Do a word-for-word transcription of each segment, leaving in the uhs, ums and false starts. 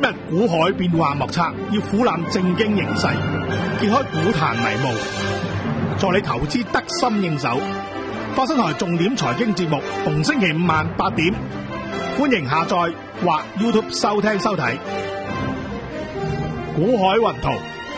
日股海變幻莫測，要俯瞰正經形勢，揭開股壇迷霧，助你投資得心應手。發生台重點財經節目，逢星期五晚八點，歡迎下載或 YouTube 收聽收睇。股海雲圖，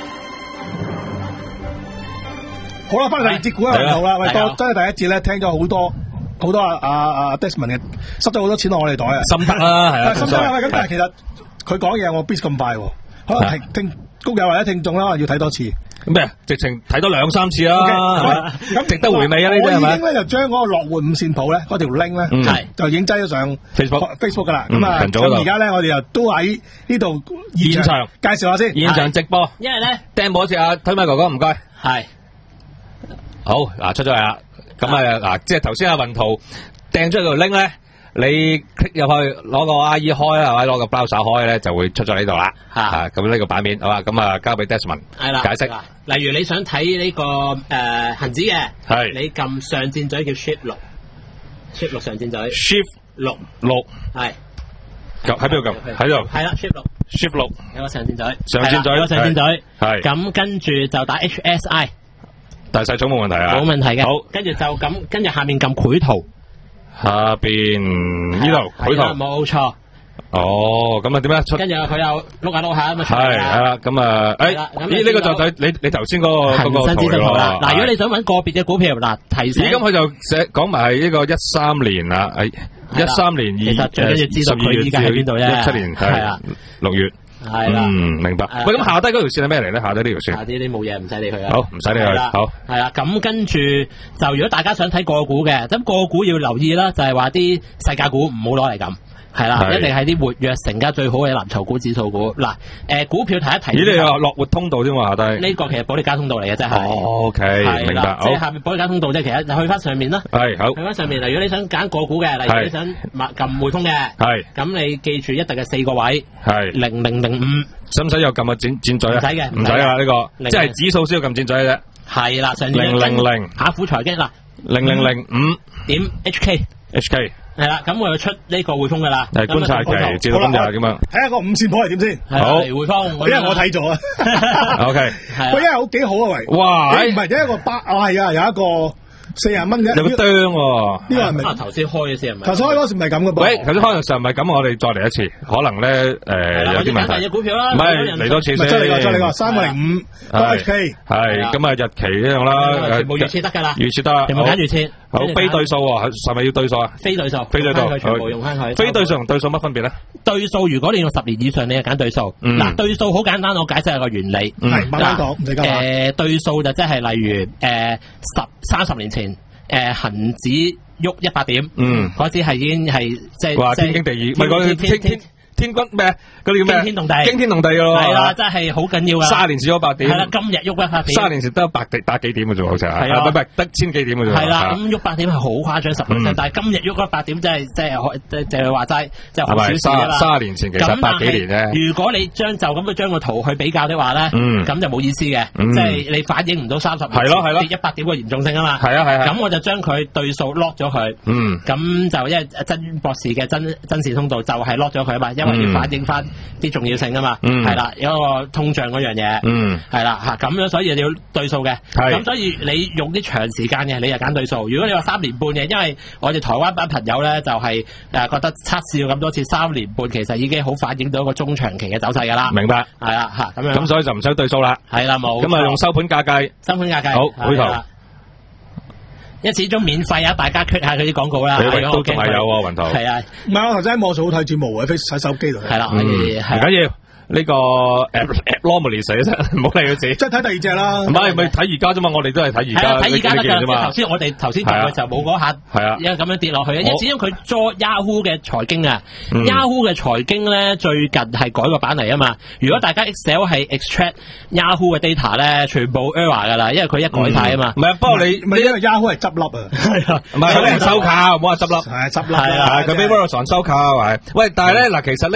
好啦，翻嚟節股海雲圖啦。喂，多真係第一節咧，聽咗好多好多啊啊啊 Desmond 嘅，塞咗好多錢落我哋袋啊， 心得啦，係啊， 心得啦。咁但係其實佢講嘢我必咁快，可能聽聽谷友或者聽眾啦，要睇多次。 咩？直情睇多兩三次啦，咁值得回味啊！呢啲係咪？ 我已經咧就將嗰個樂活五線譜咧，嗰條 link 咧，係就已經擠咗上 Facebook Facebook 噶啦。咁啊，咁而家咧我哋又都喺呢度現場介紹下先， 現場直播。 因為咧掟波先啊，推麥哥哥唔該。 係好嗱，出咗嚟啦。咁啊嗱，即係頭先阿雲圖掟出條 link 咧。你 click 入去攞個 I E 開啦，或者攞個 browser 開咧，就會出咗呢度啦。吓，咁呢個版面好啦，咁啊交俾 Desmond 係啦解釋。 例如你想睇呢個誒恒指嘅， 係你撳上箭嘴叫 Shift 六 ，Shift 六上箭嘴 ，Shift 六六係。 喺邊度撳？喺度。 係啦 ，Shift 六 ，Shift 六有個上箭嘴， 上箭嘴， 有個上箭嘴。 係。 咁跟住就打 H S I， 大細組冇問題啊。 冇問題嘅。 好， 跟住就咁，跟住下面撳繪圖。 下邊呢度繪圖冇錯。 哦，咁啊點樣出？ 跟住佢又碌下碌下咁啊。 係係啦，咁啊，誒，咦呢個就睇你你頭先嗰個嗰個恒生指數圖啦。嗱，如果你想揾個別嘅股票，嗱提醒。 咁佢就寫講埋係呢個一三年啦，誒一三年二其實最緊要知道佢依家喺邊度啫。 一七年係啊六月。 係啦， 嗯，明白。喂，咁下低嗰條線係咩嚟咧？下低呢條線。 下低啲冇嘢，唔使理佢啊。 好，唔使理佢。好。 係啦，咁跟住就如果大家想睇個股嘅，咁個股要留意啦，就係話啲細價股唔好攞嚟撳。係啦，一定係啲活躍成交最好嘅藍籌股、指數股。嗱，誒，股票提一提。 咦，你話落活通道添喎，下低。 呢個其實保利加通道嚟嘅，真係。 O K，明白。 即係下面保利加通道啫，其實去翻上面啦。 係好。 去翻上面，例如你想揀個股嘅，例如你想撳匯通嘅。 係。 咁你記住一定係四個位。 係。 零零零五。 使唔使又撳個箭箭嘴啊？ 唔使嘅， 唔使啊呢個，即係指數先要撳箭嘴嘅啫。 係啦，上零零零。 下虎財經嗱。 零零零五。 點 H K。H K。 係啦，咁我就出呢個匯豐噶啦。 係觀察期，至到今日點樣？ 睇下個五線譜係點先。 好，匯豐， 因為我睇咗啊。 O K。 喂，因為好幾好啊，喂。 哇！ 唔係，有一個八，哦係啊，有一個四十蚊嘅。 有個釘喎。 呢個係咪？ 啊，頭先開嘅先係咪？ 頭先開嗰時唔係咁嘅噃。 喂，頭先開嘅時候唔係咁，我哋再嚟一次，可能咧誒有啲問題。 揀隻股票啦。 唔係嚟多次先。 再嚟個，再嚟個，三個零五個 H K。 係咁啊，日期呢樣啦。 全部預設得㗎啦。 預設得。 全部揀預設。 好，非對數喎，係咪要對數啊？ 非對數。 非對數。 全部用翻佢。 非對數同對數乜分別咧？ 對數如果你用十年以上，你就揀對數。嗱，對數好簡單，我解釋下個原理。 係，慢慢講，唔使急。 誒，對數就即係例如誒十三十年前誒恆指喐一百點，嗯，嗰時係已經係即係話天經地義，唔係講天天天軍咩？嗰啲叫咩？ 驚天動地， 驚天動地噶咯， 係啦，真係好緊要噶。 卅年前咗百點， 係啦，今日喐一百點， 卅年前得百幾百幾點嘅啫，好似係，係啊，唔係得千幾點嘅啫。 係啦，咁喐百點係好誇張十 percent，但係今日喐一百點真係即係即係即係話齋，即係好少事啦。 卅年前其實百幾年啫。 如果你將就咁樣將個圖去比較的話咧，咁就冇意思嘅，即係你反映唔到三十年跌一百點嘅嚴重性啊嘛。 係啊係啊。 咁我就將佢對數 lock 咗佢，咁就因為曾博士嘅真真實通道就係 lock 咗佢啊嘛，因為要反映翻啲重要性啊嘛，係啦，有個通脹嗰樣嘢，係啦吓，咁樣所以你要對數嘅，咁所以你用啲長時間嘅，你就揀對數。如果你話三年半嘅，因為我哋台灣班朋友咧就係誒覺得測試咗咁多次三年半，其實已經好反映到一個中長期嘅走勢噶啦。明白，係啦吓，咁樣。咁所以就唔使對數啦。係啦，冇。咁啊用收盤價計， 收盤價計。 好，回頭。 因為始終免費啊，大家 click 下佢啲廣告啦。 都仲係有喎，雲圖。 係啊， 唔係我頭先喺網上好睇節目喎，喺手機度。 係啦，可以， 唔緊要。呢個 abnormally 死啫，唔好理佢死。 即係睇第二隻啦。 唔係，咪睇而家啫嘛，我哋都係睇而家。 睇而家得㗎。頭先我哋頭先做嘅時候冇嗰下， 係啊， 因為咁樣跌落去啊。因為始終佢 join Yahoo 嘅財經啊，Yahoo 嘅財經咧最近係改個版嚟啊嘛。如果大家 Excel 係 extract Yahoo 嘅 data 咧，全部 error 㗎啦，因為佢一改晒啊嘛。 唔係，不過你唔係因為 Yahoo 係執笠啊。 係啊，唔係佢俾人收購，唔好話執笠。 係執笠。 係啊，佢俾 Verizon 收購係。喂，但係咧嗱，其實呢一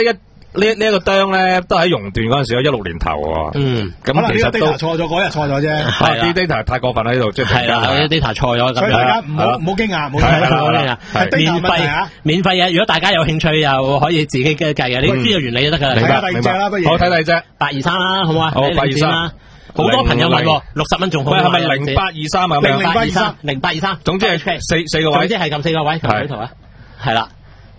呢呢一個釘咧，都喺熔斷嗰陣時咯，一六年頭喎。嗯，咁其實都錯咗，嗰日錯咗啫。 係啲 data 太過分喺呢度，即係係啦，啲 data 錯咗咁。 所以大家唔好唔好驚訝，唔好驚訝。係免費免費嘅，如果大家有興趣又可以自己計嘅，你知個原理就得㗎啦。 明白明白啦，不如好睇第二隻八二三啦，好唔好啊？ 好，八二三。 好多朋友問喎，六十蚊仲好。 喂，係咪零八二三啊？ 零零八二三， 零八二三。 總之係四四個位， 總之係撳四個位，撳圖啊，係啦。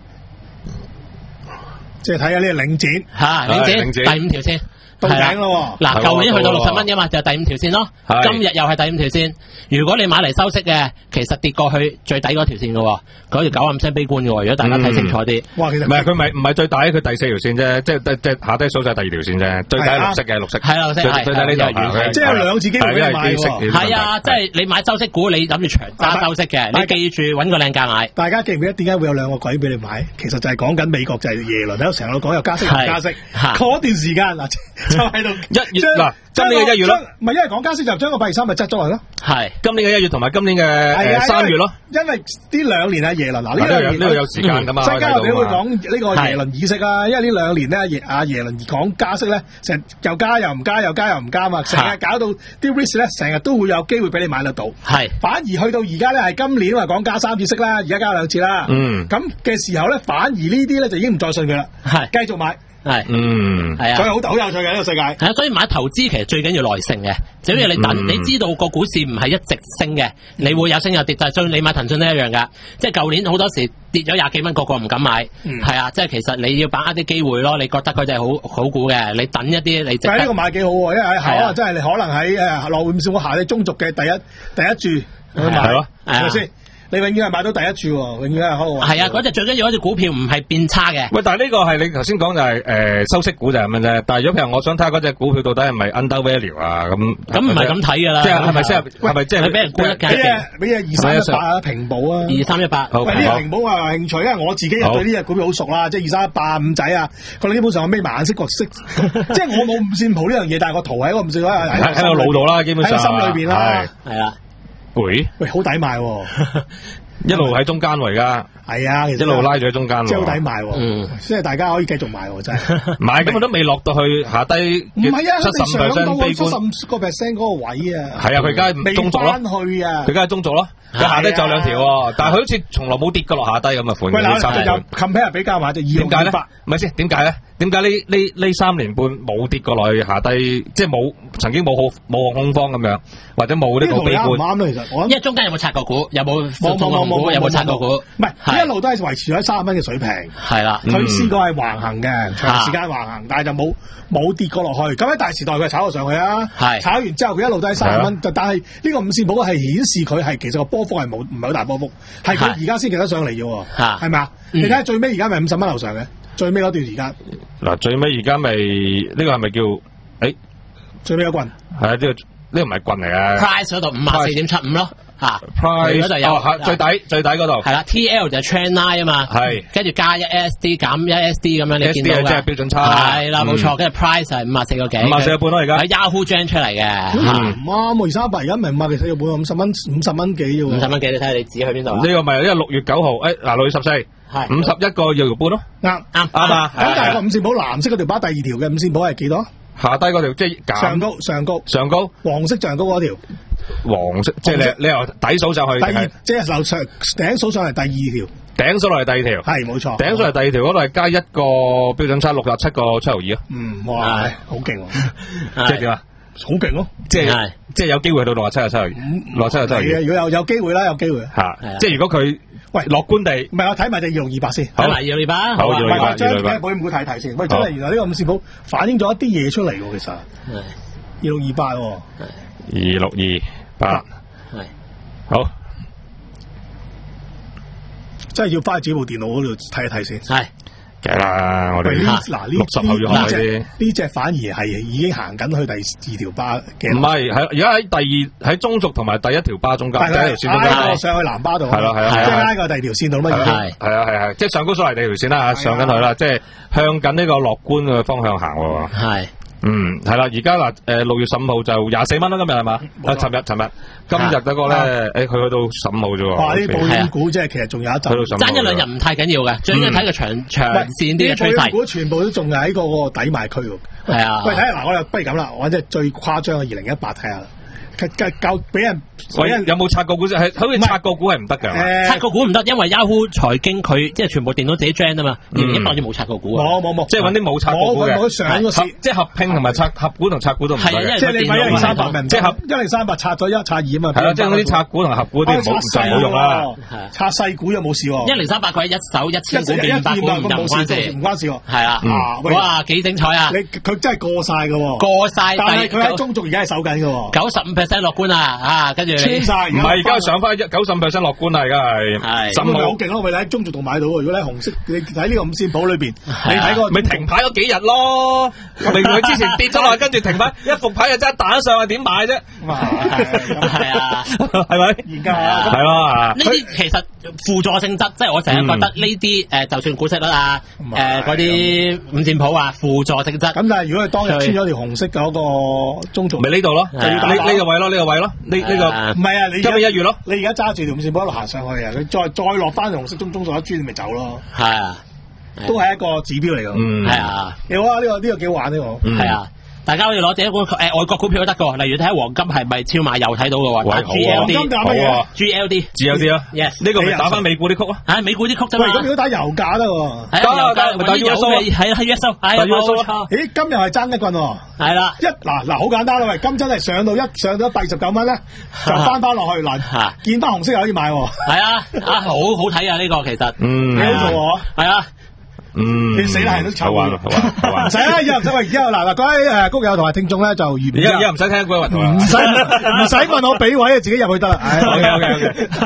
即係睇下呢個領展嚇，領展第五條線到頂咯。 嗱，舊年去到六十蚊嘅嘛，就係第五條線咯。今日又係第五條線。如果你買嚟收息嘅，其實跌過去最底嗰條線嘅喎，嗰條九啊五聲悲觀嘅喎。如果大家睇清楚啲， 哇，其實唔係佢唔係唔係最底，佢第四條線啫，即係即係下低數就係第二條線啫。最底係綠色嘅，綠色係綠色， 最底呢度即係有兩次機會俾你買喎。 係啊，即係你買收息股，你諗住長揸收息嘅，你記住揾個靚價買。 大家記唔記得點解會有兩個鬼俾你買？其實就係講緊美國就係耶倫喺度成日都講有加息有加息，嗰段時間嗱就喺度一月嗱，今年嘅一月咯， 唔係因為講加息就將個八二三咪執咗嚟咯。 係今年嘅一月同埋今年嘅三月咯。 因為呢兩年啊耶倫嗱呢兩年呢度有時間噶嘛， 陣間我哋會講呢個耶倫議息啊，因為呢兩年咧耶阿耶倫講加息咧，成日又加又唔加又加又唔加嘛，成日搞到啲 risk 咧成日都會有機會俾你買得到。係反而去到而家咧係今年話講加三次息啦，而家加兩次啦。嗯，咁嘅時候咧，反而呢啲咧就已經唔再信佢啦。係繼續買。 係， 嗯， 係啊， 所以好好有趣嘅呢個世界。 係啊，所以買投資其實最緊要耐性嘅，只要你等，嗯、你知道個股市唔係一直升嘅，你會有升有跌，就係所以你買騰訊都一樣噶。即係舊年好多時跌咗廿幾蚊，個個唔敢買，係、嗯、啊，即係其實你要把握啲機會咯。你覺得佢哋係好好股嘅，你等一啲你。但係呢個買幾好喎，因為可能真係你可能喺誒落匯市我下你中續嘅第一第一注去買，係咪先？你永遠係買到第一注喎，永遠係好。係啊，嗰隻最緊要嗰隻股票唔係變差嘅。喂， 但係呢個係你頭先講就係、是、誒、呃、收息股就係咁啫。但係如果譬如我想睇下嗰隻股票到底係咪 under value 啊咁， 咁唔係咁睇㗎啦。 即係係咪即係係咪即係俾人沽一價？ 俾隻二三一八啊，平保啊， 二三一八。 喂，呢隻平保我有興趣，因為我自己對呢隻股票好熟啦，即係二三一八五仔啊，佢哋基本上我眯埋眼識角色，即係我冇五線譜呢樣嘢，但係個圖喺個五線譜喺喺個腦度啦，基本上喺心裏邊啦， 係啊。 喂喂，好抵買喎！ 一路喺中間喎，而家係啊，其實一路拉住喺中間喎， 即係好抵買喎，嗯，即係大家可以繼續買喎，真係買咁我都未落到去下低， 唔係啊， 七十 percent 七十五個 percent 嗰個位啊， 係啊，佢而家係中續咯， 去啊， 佢而家係中續咯，佢下低就兩條喎，但係佢好似從來冇跌過落下低咁嘅款。 喂，嗱，有 compare 比較埋就二六二八， 唔係先點解咧？點解呢呢呢三年半冇跌過落去下低，即係冇曾經冇好冇恐慌咁樣，或者冇呢個悲觀？ 啱咯，其實我因為中間有冇拆過股？有冇冇冇冇有冇拆過股？ 唔係，一路都係維持喺三十蚊嘅水平。 係啦， 佢試過係橫行嘅，長時間橫行，但係就冇冇跌過落去。咁喺大時代佢炒咗上去啊，炒完之後佢一路都係三十蚊。但係呢個五線譜係顯示佢係其實個波幅係冇唔係好大波幅，係佢而家先企得上嚟嘅喎，係咪啊？你睇下最尾而家咪五十蚊樓上嘅。最尾嗰段時間， 嗱最尾而家咪呢個係咪叫誒？ 最尾一棍係啊，呢個呢個唔係棍嚟嘅。 Price 嗰度五十四點七五咯，嚇。 Price 嗰度有最底最底嗰度。 係啦 ，T L 就係 trend line 啊嘛。係。跟住加一 S D 減一 S D 咁樣，你見到㗎。 即係標準差。 係啦，冇錯。跟住 price 係五十四個幾。 五十四個半咯，而家。 喺 Yahoo gen 出嚟嘅。 唔啱，二三八而家唔係五十四個半，五十蚊五十蚊幾啫喎。 五十蚊幾？你睇下你指去邊度？ 呢個咪因為六月九號，誒嗱六月十四。係五十一個二毫半咯，啱啱啱啊！咁但係個五線譜藍色嗰條把第二條嘅五線譜係幾多？ 下低嗰條即係上高上高上高黃色上高嗰條黃色，即係你你由底數上去， 第二即係樓上頂數上嚟第二條， 頂數落嚟第二條， 係冇錯， 頂數嚟第二條嗰度係加一個標準差六十七個七毫二啊！ 嗯，哇，好勁喎！ 即係點啊？ 好勁咯！ 即係即係有機會去到六十七個七毫二，六十七個七毫二。 係啊，如果有有機會啦，有機會吓，即係如果佢。喂，樂觀地， 唔係我睇埋隻二六二八先， 睇埋二六二八， 好，二六二八， 將嘅保險股睇睇先。喂，真係原來呢個五線譜反映咗一啲嘢出嚟喎，其實。係。二六二八喎。 二六二八。係。好。 真係要翻去自己部電腦嗰度睇一睇先。 係。 梗係啦，我哋嗱六十後要學啲。呢隻反而係已經行緊去第二條巴嘅。 唔係，係而家喺第二喺中軸同埋第一條巴中間，第一條線中間。 上去南巴度。 係啦係啦， 即係拉過第二條線度乜嘢？ 係係啊係係，即係上高所嚟第二條線啦，上緊去啦，即係向緊呢個樂觀嘅方向行喎。 係。 嗯，係啦，而家嗱，誒六月十五號就廿四蚊啦，今日係嘛？啊，尋日尋日，今日嗰個咧，誒佢去到十五號啫喎。 哇！啲保險股即係其實仲有一陣， 爭一兩日唔太緊要嘅，最緊要睇個長長線啲嘅趨勢。保險股全部都仲係喺嗰個抵賣區喎。係啊。喂，睇下嗱，我又不如咁啦，我即係最誇張嘅二零一八睇下啦。夠俾人， 喂，有冇拆個股？係好似拆個股係唔得㗎。 拆個股唔得，因為 Yahoo 財經佢即係全部電腦自己 gen 啊嘛。二零一八年冇拆個股啊。 冇冇冇， 即係揾啲冇拆過股嘅。 冇上個市， 即係合併同埋拆合股同拆股都唔得嘅。 即係你買一零三八咪即係合一零三八拆咗一拆二啊嘛。 係啦，即係嗰啲拆股同合股啲冇就冇用啦。 拆細股又冇事喎。 一零三八佢係一手一千股變百股唔關事， 唔關事喎。 係啊，哇幾精彩啊！ 你佢真係過晒㗎喎。 過晒， 但係佢喺中續而家係守緊㗎喎。 九十五 percent 樂觀啊！啊，跟住穿晒， 唔係而家上翻一九十五 percent 樂觀啦，而家係係咁咪好勁咯！咪喺中續度買到喎。如果喺紅色，你睇呢個五線譜裏邊，你睇個咪停牌嗰幾日咯。明明佢之前跌咗落，跟住停牌，一復牌就真係彈上去，點買啫？ 係啊， 係咪？ 研究下係咯。 呢啲其實輔助性質，即係我成日覺得呢啲誒，就算股息率啊，誒嗰啲五線譜啊，輔助性質。 咁但係如果係當日穿咗條紅色嗰個中續， 咪呢度咯，呢呢個位咯，呢個位咯，呢呢個唔係啊！你今日一月咯， 你而家揸住條五線譜一路行上去啊！你再再落翻紅色中中數一磚，咪走咯。 係啊， 都係一個指標嚟㗎。 嗯，係啊。 你好啊，呢個呢個幾好玩呢個。 係啊。大家可以攞啲一股誒外國股票都得㗎，例如睇下黃金係咪超買又睇到嘅喎。G L D 好啊 ，G L D，G L D 啊。 Yes， 呢個咪打翻美股啲曲啊。 啊，美股啲曲啫嘛。 喂，咁如果打油價得喎。 係啊，油價咪打 U S O 係係 U S O，係冇錯。 咦，今日係爭一棍喎。 係啦， 一嗱嗱好簡單啦，喂，金真係上到一上到八十九蚊咧，就翻翻落去嗱，見翻紅色又可以買喎。 係啊，啊好好睇啊呢個其實。 嗯。 幾好做喎。 係啊。 嗯， 你死啦，係都醜啊！ 唔使啦，以後唔使喂，而家嗱嗱，各位誒谷友同埋聽眾咧就預備。 而家而家唔使聽嗰個運唔使唔使問我俾位啊，自己入去得啦。唉，OK OK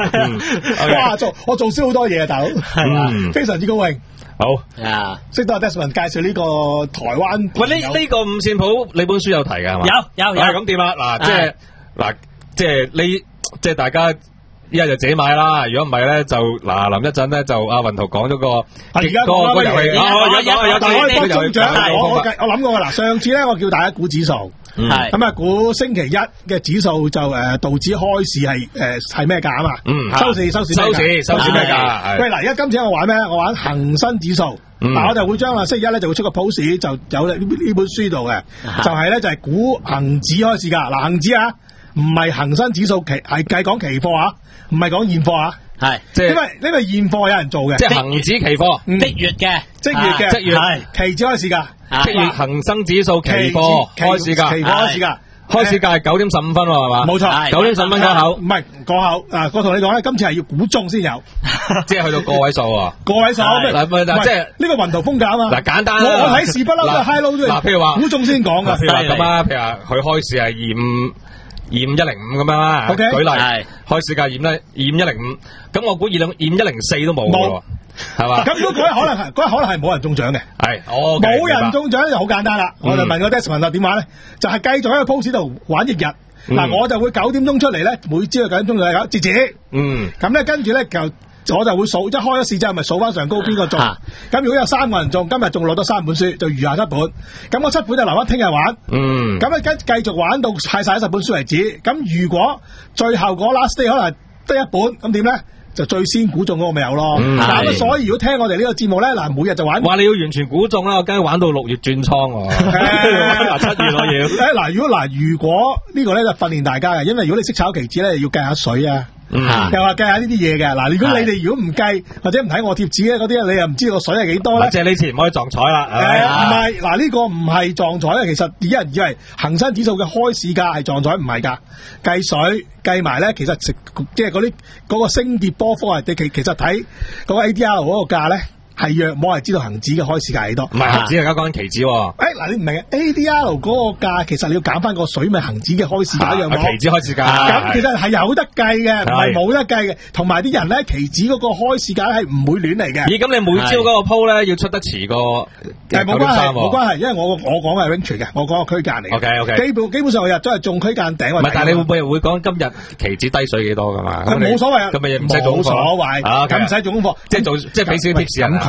OK。哇，做我做少好多嘢啊，大佬，係非常之高興。 好啊， 識到阿 Desmond 介紹呢個台灣。 喂，呢呢個五線譜你本書有提㗎係嘛？ 有有有。 咁點啊？嗱，即係嗱，即係呢，即係大家。一係就自己買啦，如果唔係咧就嗱，臨一陣咧就阿雲圖講咗個而家講個遊戲， 有有有，但係可以幫中獎。我我我諗過㗎嗱，上次咧我叫大家估指數，係咁啊估星期一嘅指數就誒道指開市係誒係咩價啊嘛？嗯，收市收市收市收市咩價？ 喂嗱，而家今次我玩咩？我玩恒生指數。嗱，我就會將啊星期一咧就會出個 post 就有呢呢本書度嘅，就係咧就係估恒指開市價。嗱，恒指啊，唔係恒生指數期係計講期貨啊。唔係講現貨啊， 係， 即係因為呢個現貨有人做嘅， 即係恒指期貨， 即月嘅， 即月嘅， 即月係期指開市價， 即月恒生指數期貨開市價， 期貨開市價， 開市價係九點十五分喎，係嘛？ 冇錯， 九點十五分嗰口， 唔係嗰口啊！我同你講咧，今次係要估中先有， 即係去到個位數喎， 個位數， 嗱，即係呢個雲圖風格啊嘛。 嗱，簡單， 我睇市不嬲都 high low 都嗱，譬如話估中先講噶， 譬如話咁啊，譬如話佢開市係二五。二五一零五咁樣啦，舉例，開市價二五咧，二五一零五，咁我估二兩二五一零四都冇喎，係嘛？ 咁如果嗰日可能係嗰日可能係冇人中獎嘅， 係，哦， 冇人中獎就好簡單啦。我就問個 Desmond 啦，點玩咧？就係繼續喺個 post 度玩一日，嗱，我就會九點鐘出嚟咧，每朝九點鐘就係咁截止，嗯，咁咧跟住咧就。我就會數，一開咗市之後咪數翻上高邊個中，咁、啊、如果有三個人中，今日仲攞咗三本書，就餘下七本，咁我七本就留翻聽日玩，嗯，咁咧跟繼續玩到派晒十本書為止，咁如果最後嗰 last day 可能得一本，咁點咧？就最先估中嗰個咪有咯，咁、嗯、所以如果聽我哋呢個節目咧，嗱每日就玩，話你要完全估中啦，我梗係玩到六月轉倉喎，嗱七月我要， 誒嗱如果嗱如果呢個咧就訓練大家嘅，因為如果你識炒期指咧，要計下水啊。嗯，又話計下呢啲嘢嘅，嗱，如果你哋如果唔計或者唔睇我貼紙咧，嗰啲你又唔知道個水係幾多咧？ 即係呢次唔可以撞彩啦。 誒，唔係，嗱呢個唔係撞彩咧，其實啲人以為恒生指數嘅開市價係撞彩，唔係噶，計水計埋咧，其實即係嗰啲嗰個升跌波幅係，其其實睇嗰個 A D R 嗰個價咧。係約冇人知道恒指嘅開市價幾多？ 唔係恒指，而家講緊期指。誒， 嗱，你唔明啊 ？A D R 嗰個價，其實你要減翻個水，咪恒指嘅開市價一樣冇？ 期指開市價。 咁其實係有得計嘅，唔係冇得計嘅。同埋啲人咧，期指嗰個開市價係唔會亂嚟嘅。 咦？咁你每朝嗰個鋪咧要出得遲過？ 誒，冇關係，冇關係，因為我我講嘅係 range 嘅，我講個區間嚟嘅。 O K O K。 基本基本上日都係中區間頂。 唔係，但係你會唔會會講今日期指低水幾多噶嘛？ 冇所謂啊。 咁咪唔使做功課。 冇所謂。咁唔使做功課。 即係做，即係俾少啲 tips 人。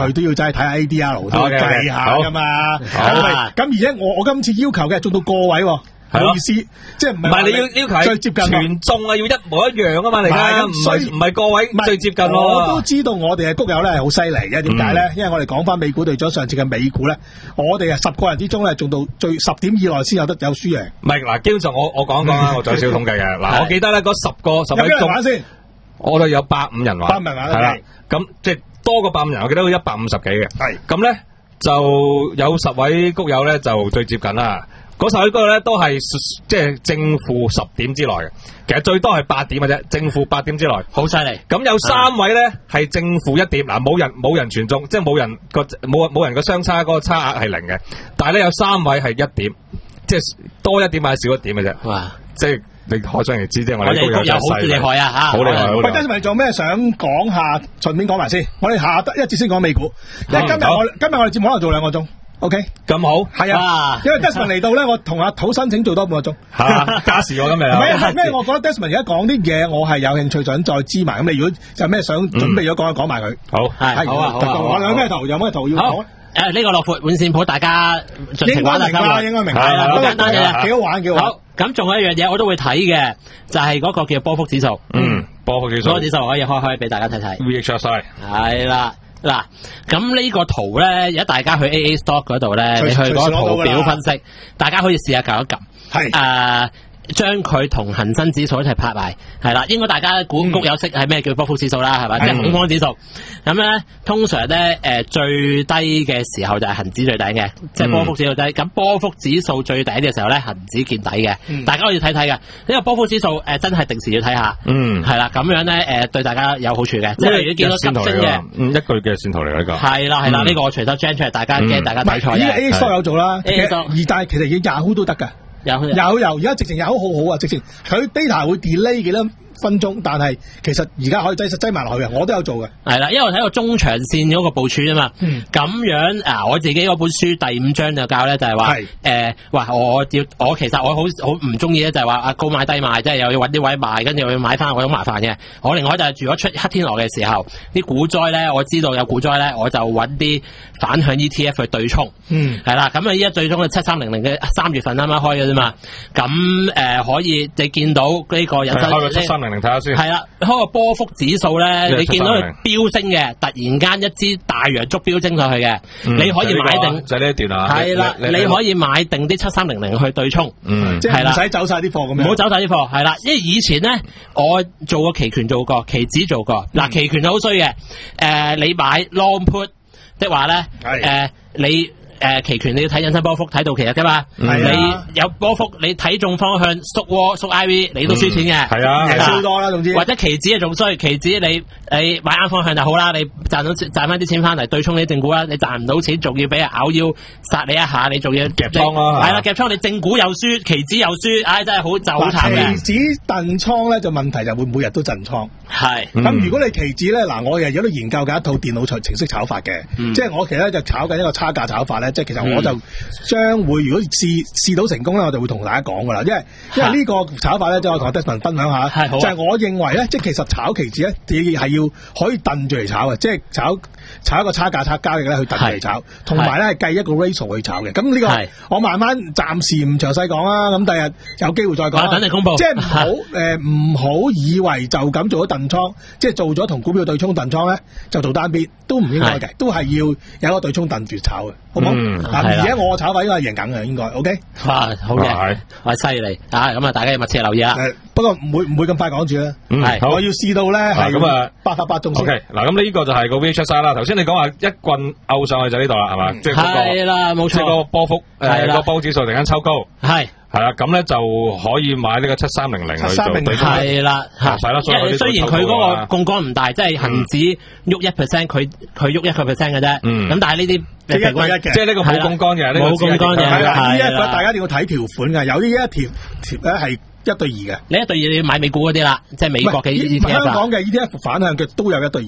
佢都要真係睇下 A D R 都要計下噶嘛。咁而且我我今次要求嘅係做到個位喎。唔好意思，即係唔係？唔係你要要求最接近全中啊，要一模一樣啊嘛，嚟噶，唔係唔係個位最接近咯。我都知道我哋嘅谷友咧係好犀利嘅，點解咧？因為我哋講翻美股隊長上次嘅美股咧，我哋係十個人之中咧中到最十點以內先有得有輸贏。唔係嗱，基本上我我講一講啦，我做少統計嘅嗱，我記得咧嗰十個十位中先，我哋有百五人玩，百五人玩係啦，咁即係多過百五人，我記得有一百五十幾嘅，係咁咧就有十位谷友咧就最接近啦。嗰十位嗰個咧都係即係正負十點之內嘅，其實最多係八點嘅啫，正負八點之內，好犀利。咁有三位咧係正負一點，嗱冇人冇人全中，即係冇人個冇冇人個相差嗰個差額係零嘅，但係咧有三位係一點，即係多一點或者少一點嘅啫。哇！即係你可想而知，即係我哋都有好厲害啊嚇，好厲害！喂，跟住咪仲有咩想講下？順便講埋先，我哋下一節先講美股，因為今日我今日我哋節目可能做兩個鐘。O K， 咁好，係啊，因為 Desmond 嚟到咧，我同阿土申請做多半個鐘，吓加時我今日，唔係係咩？我覺得 Desmond 而家講啲嘢，我係有興趣想再知埋。咁你如果有咩想準備咗講，講埋佢。好，係好啊，好啊。我有咩圖？有咩圖要講？誒，呢個樂闊換線譜，大家盡情玩啦，應該明白啦，好簡單嘅，幾好玩，幾好。好，咁仲有一樣嘢我都會睇嘅，就係嗰個叫波幅指數。嗯，波幅指數，波幅指數可以開開俾大家睇睇。V H S I 係啦。嗱，咁呢個圖咧，而家大家去 A A Stock 嗰度咧，你去嗰個圖表分析，大家可以試下撳一撳，係誒。將佢同恒生指數一齊拍埋，係啦，應該大家估谷有識係咩叫波幅指數啦，係咪？即係恐慌指數。咁咧，通常咧，誒最低嘅時候就係恒指最頂嘅，即係波幅指數低。咁波幅指數最頂嘅時候咧，恒指見底嘅。大家可以睇睇嘅，呢個波幅指數誒真係定時要睇下。嗯，係啦，咁樣咧誒對大家有好處嘅。即係如果見到急升嘅，嗯，一個月嘅線圖嚟呢個。係啦係啦，呢個我隨手 gen 出嚟，大家驚大家睇錯。呢個 A Stock 有做啦，A Stock，而但係其實要 Yahoo 都得㗎。有有有，而家直情有好好啊！直情佢 data 會 delay 幾多分鐘，但係其實而家可以擠擠埋落去嘅，我都有做嘅。係啦，因為我睇個中長線嗰個部署啊嘛。咁、嗯、樣啊，我自己嗰本書第五章就教咧，就係話誒，哇！我要我其實我好好唔中意咧，就係話啊高買低賣，即係又要揾啲位賣，跟住又要買翻，我好麻煩嘅。我另外就係如果出黑天鵝嘅時候，啲股災咧，我知道有股災咧，我就揾啲反向 E T F 去對沖。嗯，係啦，咁啊依家最終嘅七三零零嘅三月份啱啱開嘅啫嘛。咁誒、呃、可以你見到呢個人生開個七三零零睇下先。係啦，開個波幅指數咧，你見到佢飆升嘅，突然間一支大陽燭飆升上去嘅、嗯，你可以買定就呢、是、一段啊。係啦，你可以買定啲七三零零去對沖。嗯，即係唔使走晒啲貨咁樣。唔好走晒啲貨，係啦，因為以前咧我做過期權做過，期指做過。嗱、嗯，期權就好衰嘅。誒、呃，你買 long put 即係話咧，誒、呃、你。誒、呃，期權你要睇引伸波幅，睇到期日噶嘛？你有波幅，你睇中方向縮窩縮 I V， 你都輸錢嘅。係、嗯、啊，係超多啦，總之。或者期指啊，仲衰，期指你你買啱方向就好啦，你賺到賺翻啲錢翻嚟對沖你正股啦，你賺唔到錢，仲要俾人咬腰殺你一下，你仲要夾倉咯。係啦，夾倉你正股又輸，期指又輸，唉、哎，真係好就好慘嘅。期指燉倉咧就問題就會每日都燉倉。係。咁、嗯、如果你期指咧，嗱，我又喺度研究緊一套電腦程式炒法嘅、嗯，即係我其實就炒緊一個差價炒法咧。即係其實我就將會如果試試到成功咧，我就會同大家講噶啦，因為因為呢個炒法咧，即係我同阿 Desmond 分享下，就係、是、我認為咧，即係其實炒期指咧，你係要可以燉住嚟炒嘅，即係炒炒一個差價差交易咧去燉住嚟炒，同埋咧係計一個 ratio 去炒嘅。咁呢個我慢慢暫時唔詳細講啦，咁第日有機會再講。等你公佈，即係唔好誒唔好以為就咁做咗燉倉，即係做咗同股票對沖燉倉咧，就做單邊都唔應該嘅，都係要有一個對沖燉住炒嘅，好唔好？嗯，而家我炒法應該係贏緊嘅，應該 OK。哇，好嘅，哇，犀利啊！咁啊，大家要密切留意啦。不過唔會唔會咁快講住啦。係，我要試到咧係咁啊，八發八中先。OK，嗱，咁呢個就係個 V H S I 啦。頭先你講話一棍勾上去就呢度啦，係嘛？即係嗰個係啦，冇錯。即係個波幅誒個波幅指數突然間抽高。係。係啦，咁咧就可以買呢個七三零零去做對沖。係啦，係啦。因為雖然佢嗰個槓桿唔大，即係恒指喐一 percent，佢佢喐一個 percent 嘅啫。嗯。咁但係呢啲即係呢個冇槓桿嘅，冇槓桿嘅。係啦，呢一個大家一定要睇條款嘅，有啲一條條咧係一對二嘅。你一對二你要買美股嗰啲啦，即係美國嘅 E T F。香港嘅 E T F 反向嘅都有一對二。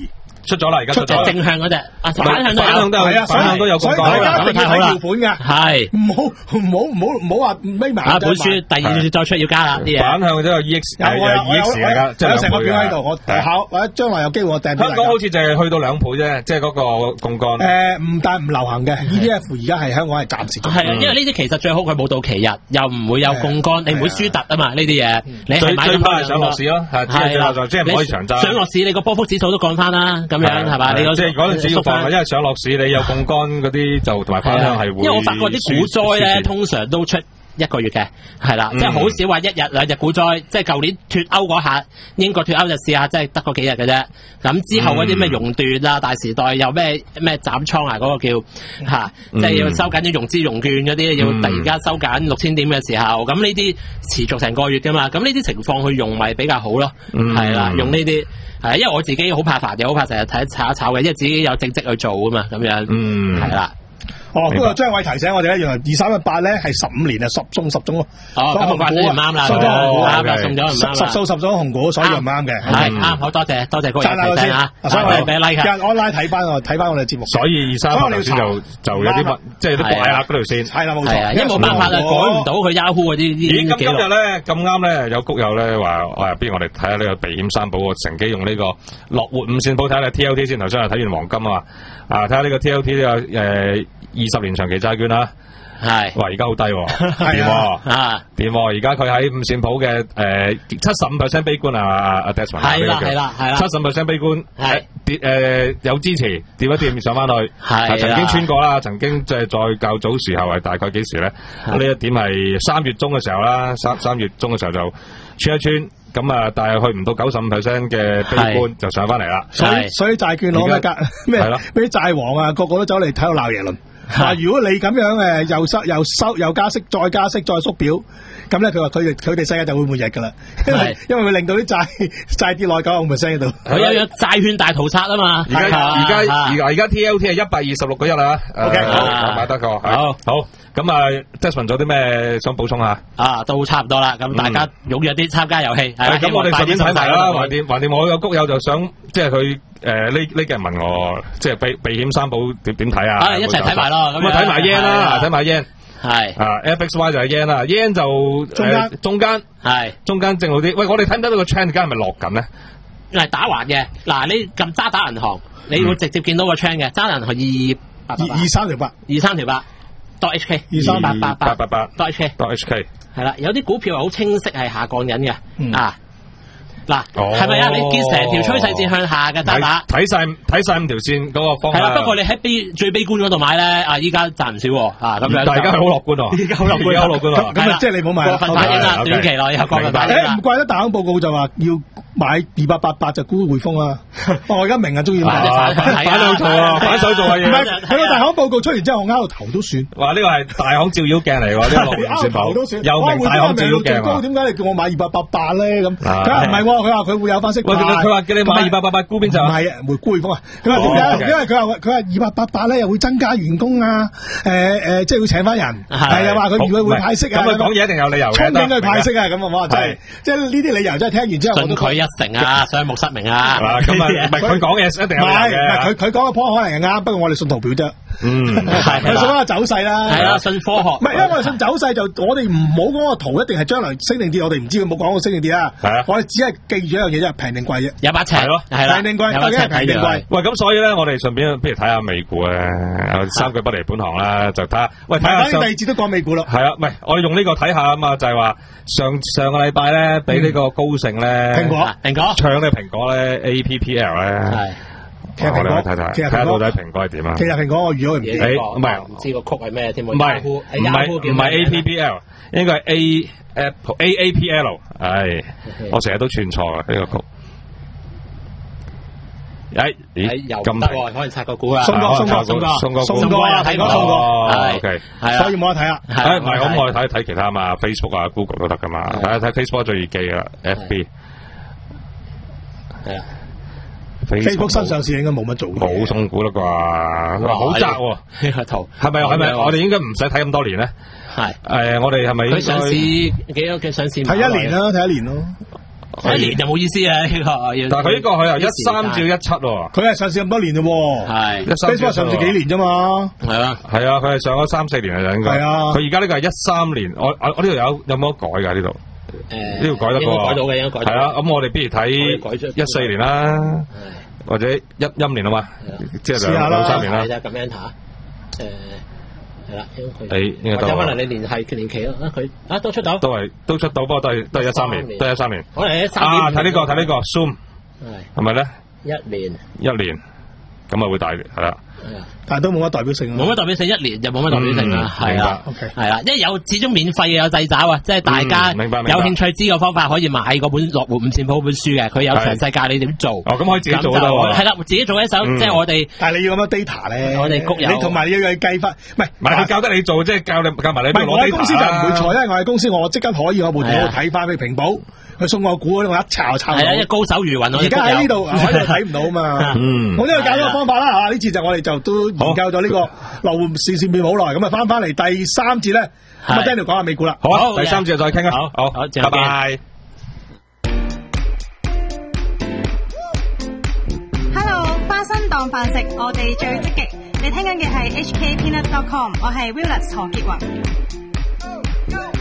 出咗啦，而家出咗正向嗰隻，啊反向都反向都有，反向都有槓桿啦， 咁太好啦，條款㗎， 係唔好唔好唔好唔好話眯埋。 啊，本書第二次再出要加啦啲嘢。 反向都有 E X， 有有 E X 嚟㗎，即係成個表喺度，我考或者將來有機會我訂。 香港好似就係去到兩倍啫，即係嗰個槓桿。 誒唔但唔流行嘅 E T F 而家係香港係暫時。 係啊，因為呢啲其實最好佢冇到期日，又唔會有槓桿，你唔會輸突啊嘛呢啲嘢。你係買最怕係上落市咯，係係啦，即係唔可以長揸。 上落市你個波幅指數都降翻啦，咁樣係嘛？你即係嗰陣時要放，因為上落市你有槓桿嗰啲就同埋反向係會。 因為我發覺啲股災咧，通常都出一個月嘅，係啦，即係好少話一日兩日股災，即係舊年脱歐嗰下，英國脱歐就試下，即係得嗰幾日嘅啫。咁之後嗰啲咩熔斷啊、大時代又咩咩斬倉啊，嗰個叫嚇，即係要收緊啲融資融券嗰啲，要突然間收緊六千點嘅時候，咁呢啲持續成個月㗎嘛，咁呢啲情況去用咪比較好咯，係啦，用呢啲係，因為我自己好怕煩嘅，好怕成日睇炒一炒嘅，因為自己有正職去做啊嘛，咁樣係啦。 哦，嗰個張偉提醒我哋咧，原來二三一八咧係十五年啊，十中十中咯。 哦，咁紅股唔啱啦， 送咗紅股啱啦，送咗唔啱啦。 十數十咗紅股，所以唔啱嘅。 係啱，好多謝多謝高人提醒啊！ 所以我俾 like。 今日 online 睇翻我睇翻我哋節目。 所以二三一八頭先就就有啲乜，即係啲怪客嗰條線。 係啦，冇錯。 因為冇辦法啦，改唔到佢 Yahoo 嗰啲啲咦？咁今日咧咁啱咧，有谷友咧話，誒，不如我哋睇下呢個避險三寶，乘機用呢個樂活五線譜睇下 T L T 先。頭先我睇完黃金啊，啊，睇下呢個 T L T 呢個誒。二十年長期債券啦，係，哇！而家好低喎，掂喎，啊，掂喎！而家佢喺五線譜嘅誒七十五 percent 悲觀啊，阿 Desmond 係啦係啦係啦， 七十五 percent 悲觀，係跌誒有支持，掂一掂上翻去， 係曾經穿過啦，曾經即係再較早時候係大概幾時咧？呢一點係三月中嘅時候啦，三三月中嘅時候就穿一穿。咁啊，但係去唔到九十五 percent 嘅悲觀就上翻嚟啦。 所以所以債券攞咩價咩咩債王啊，個個都走嚟睇度鬧耶倫。嗱，如果你咁樣誒又收又收又加息再加息再縮表，咁咧佢話佢哋佢哋世界就會末日噶啦，因為因為會令到啲債債跌落九十五 percent 喺度。 佢有有債券大屠殺啊嘛。 而家而家而家而家 T L T 係一百二十六個一啦。OK， 好，買得個。好，好。咁啊 Desmond 仲有啲咩想補充下？ 啊，都差唔多啦。咁大家踴躍啲參加遊戲。 係咁，我哋順便睇埋啦。橫掂橫掂，我有谷友就想即係佢。誒，呢呢幾人問我，即係避避險三寶點點睇啊？ 啊，一齊睇埋咯，咁啊睇埋 yen 啦，睇埋 yen， 係啊 F X Y 就係 yen 啦 ，yen 就中間中間係中間正好啲。喂，我哋睇唔睇到個 trend 而家係咪落緊咧？ 係打橫嘅，嗱你撳渣打銀行，你會直接見到個 trend 嘅，渣打銀行二二二三條八， 二三條八，dot H K， 二三八八八八八 dot H K，dot H K， 係啦，有啲股票係好清晰係下降緊嘅，啊。嗱，係咪啊？你見成條趨勢線向下嘅渣打， 睇晒睇晒五條線嗰個方向。 係啦，不過你喺悲最悲觀嗰度買咧，啊依家賺唔少喎，啊咁樣。 但係而家係好樂觀喎， 而家好樂觀， 好樂觀喎。 咁啊，即係你冇買過分反應啦，短期內有過分反應啦。 誒唔怪得大行報告就話要買二八八八就沽匯豐啦。我而家明啊，中意買反反手做啊，反手做嘅嘢。 唔係佢個大行報告出完之後，我拗到頭都算。 哇！呢個係大行照妖鏡嚟喎，呢個樂觀線報。又名大行照妖鏡。 點解你叫我買二八八八咧？咁佢話唔係喎，佢話佢會有翻息。 喂，佢話叫你買二八八八沽邊就？ 唔係啊，回沽匯豐啊。佢話點解？因為佢話佢話二八八八咧又會增加員工啊，誒誒，即係會請翻人。係啊，話佢如果會派息啊。 咁佢講嘢一定有理由嘅。 憧憬佢派息啊，咁啊，真係即係呢啲理由真係聽完之後。 信佢一成啊，雙目失明啊。 咁啊，唔係佢講嘢一定有理由嘅。 唔係佢佢講嘅 point 可能係啱，不過我哋信圖表啫。 嗯， 係佢信翻個走勢啦。 係啦，信科學。 唔係，因為我哋信走勢就我哋唔好講個圖一定係將來升定跌，我哋唔知佢冇講過升定跌啊。 係啊， 我哋只係記住一樣嘢啫，平定貴啫。 有把尺係咯， 係啦， 平定貴，究竟係平定貴。 喂，咁所以咧，我哋順便不如睇下美股咧，三句不離本行啦，就睇下。喂，睇下上。第二節都講美股咯。係啊，唔係，我哋用呢個睇下啊嘛，就係話上上個禮拜咧，俾呢個高盛咧， 蘋果， 蘋果搶呢蘋果咧 A P P L 咧。係。 其實蘋果， 睇睇， 其實睇下到底蘋果係點啊？ 其實蘋果我預咗佢唔知， 唔係唔知個曲係咩添？ 唔係唔係唔係 A P P L， 應該係 A Apple A A P L。唉，我成日都串錯啊呢個曲。誒咦咁得可能拆個股啊！ 送過送過送過送過送過啊！睇過送過 ，OK， 係啊，所以冇得睇啊！ 誒唔係咁，我哋睇睇其他嘛 ，Facebook 啊、Google 都得噶嘛。睇下睇 Facebook 最易記啦 ，F B 係啊。 Facebook 新上市應該冇乜做， 冇送股啦啩，好窄喎呢個圖， 係咪係咪？我哋應該唔使睇咁多年咧。係誒，我哋係咪佢上市幾多嘅上市？ 睇一年啦，睇一年咯。 一年就冇意思啊！呢個， 但係佢呢個佢由一三至一七喎， 佢係上市咁多年啫喎， 係 Facebook 上市幾年啫嘛， 係啊， 係啊，佢係上咗三四年啊，應該係啊，佢而家呢個係一三年，我我我呢度有有冇得改㗎呢度？誒，呢度改得過， 改到嘅，應該改到。 係啊，咁我哋不如睇一四年啦，或者一一年啊嘛，即係兩兩三年啦。 咁樣嚇，誒。係啦，因為佢誒應該都可能你連係年期咯，啊佢啊都出到， 都係都出到，不過都係都係一三年，都係一三年。 可能一三年啊，睇呢個睇呢個 Zoom 係咪咧？ 一年一年咁啊會大係啦。 但係都冇乜代表性， 冇乜代表性，一年就冇乜代表性啦，係啦，係啦，因為有始終免費嘅有掣肘啊，即係大家有興趣知個方法可以買嗰本《落戶五線譜》本書嘅，佢有詳細教你點做。 哦，咁可以自己做得喎。 係啦，自己做一手，即係我哋。 但係你要咁多 data 咧， 我哋谷有。 你同埋你要去計翻，唔係唔係佢教得你做，即係教你教埋你。 唔係我喺公司就唔會錯，因為我喺公司我即刻可以我部電腦睇翻佢屏保。佢送我股嗰啲，我一抄抄到。係啊， 因為高手如雲。 而家喺呢度喺度睇唔到嘛。嗯。我呢度教咗個方法啦嚇，呢次就我哋就都研究咗呢個流換視線片好耐，咁啊翻翻嚟第三節咧，咁啊 Daniel 講下美股啦。 好啊，第三節再傾啊。好，好，好，拜拜。 Hello， 花生當飯食，我哋最積極。你聽緊嘅係 H K Peanut dot com， 我係 Willis 何潔雲。